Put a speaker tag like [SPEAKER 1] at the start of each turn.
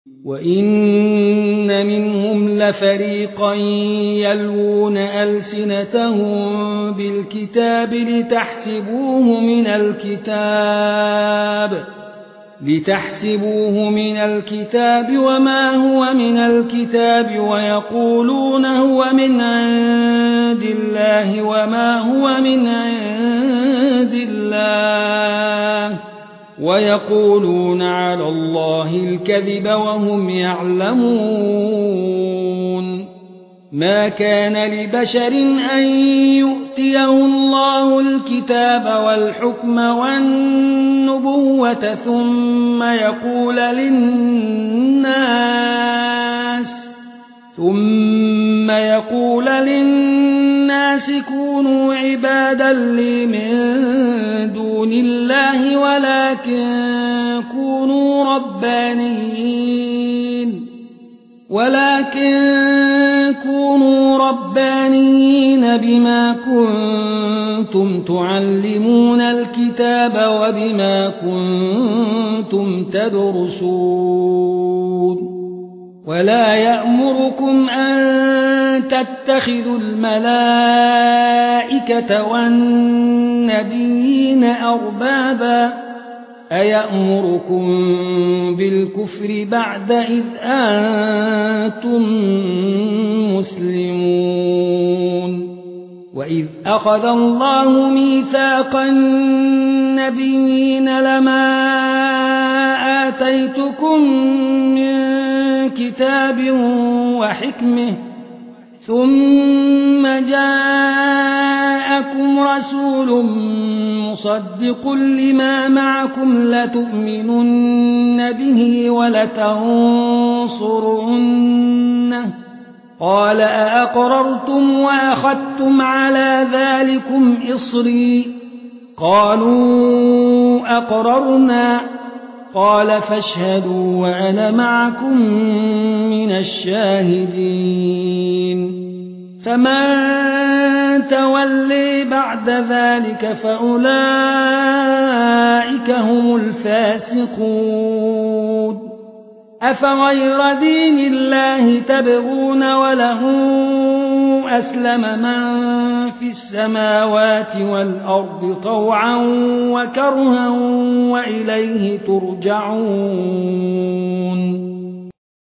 [SPEAKER 1] وإن منهم لفريقا يلوون ألسنتهم بالكتاب لتحسبوه من الكتاب وما هو من الكتاب ويقولون هو من عند الله وما هو من عند الله ويقولون على الله الكذب وهم يعلمون. ما كان لبشر أن يؤتيه الله الكتاب والحكم والنبوة ثم يقول للناس كونوا عبادا لي من دون الله ولكن كونوا ربانيين بما كنتم تعلمون الكتاب وبما كنتم تدرسون. ولا يأمركم أن تتخذوا الملائكة والنبيين أربابا أيأمركم بالكفر بعد إذ أنتم مسلمون. وإذ أخذ الله ميثاق النبيين لما آتيتكم من كتاب وحكمة ثم جاءكم رسول مصدق لما معكم لتؤمنن به ولتنصرنه قال أأقررتم وأخذتم على ذلكم إصري قالوا أقررنا قال فاشهدوا وأنا معكم من الشاهدين. فمن تولي بعد ذلك فأولئك هم الفاسقون. أفغير دين الله تبغون وله أسلم من في السماوات والأرض طوعا وكرها وإليه ترجعون.